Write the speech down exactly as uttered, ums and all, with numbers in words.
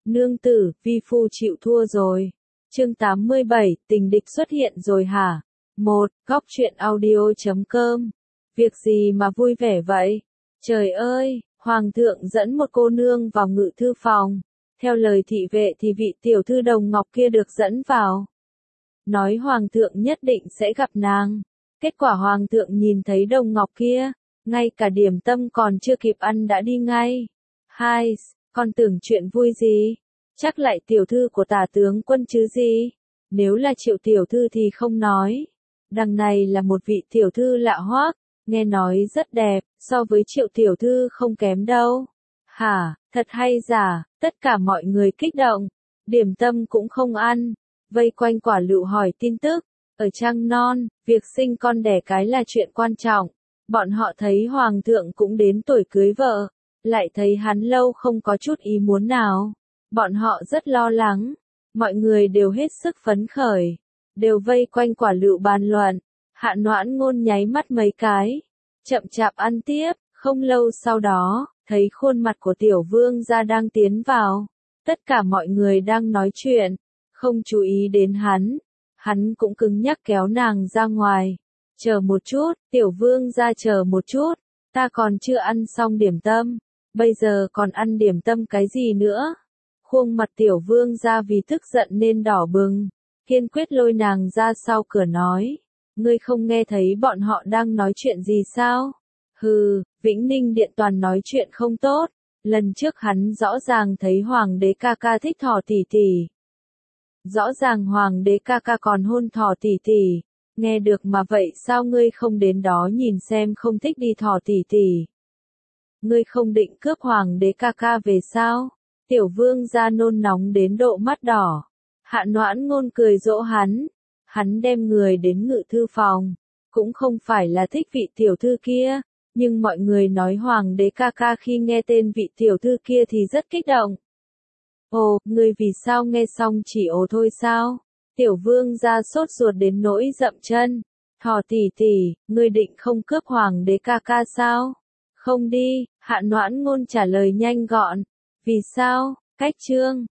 Nương tử, vi phu chịu thua rồi. Chương tám mươi bảy, tình địch xuất hiện rồi hả? một. Góc truyện audio chấm com. Việc gì mà vui vẻ vậy? Trời ơi, Hoàng thượng dẫn một cô nương vào ngự thư phòng. Theo lời thị vệ thì vị tiểu thư Đồng Ngọc kia được dẫn vào. Nói Hoàng thượng nhất định sẽ gặp nàng. Kết quả Hoàng thượng nhìn thấy Đồng Ngọc kia, ngay cả điểm tâm còn chưa kịp ăn đã đi ngay. Hai. Con tưởng chuyện vui gì? Chắc lại tiểu thư của tả tướng quân chứ gì? Nếu là Triệu tiểu thư thì không nói. Đằng này là một vị tiểu thư lạ hoắc, nghe nói rất đẹp, so với Triệu tiểu thư không kém đâu. Hả, thật hay giả? Tất cả mọi người kích động. Điểm tâm cũng không ăn, vây quanh quả lựu hỏi tin tức. Ở Trăng Non, việc sinh con đẻ cái là chuyện quan trọng. Bọn họ thấy Hoàng thượng cũng đến tuổi cưới vợ, lại thấy hắn lâu không có chút ý muốn nào. Bọn họ rất lo lắng, mọi người đều hết sức phấn khởi, đều vây quanh quả lựu bàn luận. Hạ Noãn Ngôn nháy mắt mấy cái, chậm chạp ăn tiếp, không lâu sau đó, thấy khuôn mặt của tiểu vương gia đang tiến vào. Tất cả mọi người đang nói chuyện, không chú ý đến hắn. Hắn cũng cứng nhắc kéo nàng ra ngoài. Chờ một chút, tiểu vương gia chờ một chút, ta còn chưa ăn xong điểm tâm, bây giờ còn ăn điểm tâm cái gì nữa? Khuôn mặt tiểu vương gia vì tức giận nên đỏ bừng, kiên quyết lôi nàng ra sau cửa nói, ngươi không nghe thấy bọn họ đang nói chuyện gì sao? Hừ, Vĩnh Ninh Điện toàn nói chuyện không tốt, lần trước hắn rõ ràng thấy hoàng đế ca ca thích Thỏ tỷ tỷ. Rõ ràng hoàng đế ca ca còn hôn Thỏ tỷ tỷ, nghe được mà vậy sao ngươi không đến đó nhìn xem không thích đi Thỏ tỷ tỷ? Ngươi không định cướp hoàng đế ca ca về sao? Tiểu vương gia nôn nóng đến độ mắt đỏ. Hạ Noãn Ngôn cười dỗ hắn, hắn đem người đến ngự thư phòng, cũng không phải là thích vị tiểu thư kia, nhưng mọi người nói hoàng đế ca ca khi nghe tên vị tiểu thư kia thì rất kích động. Ồ, ngươi vì sao nghe xong chỉ ồ thôi sao? Tiểu vương gia sốt ruột đến nỗi dậm chân. Thỏ tỷ tỷ, ngươi định không cướp hoàng đế ca ca sao? Không đi, Hạ Noãn Ngôn trả lời nhanh gọn. Vì sao? Cách chương.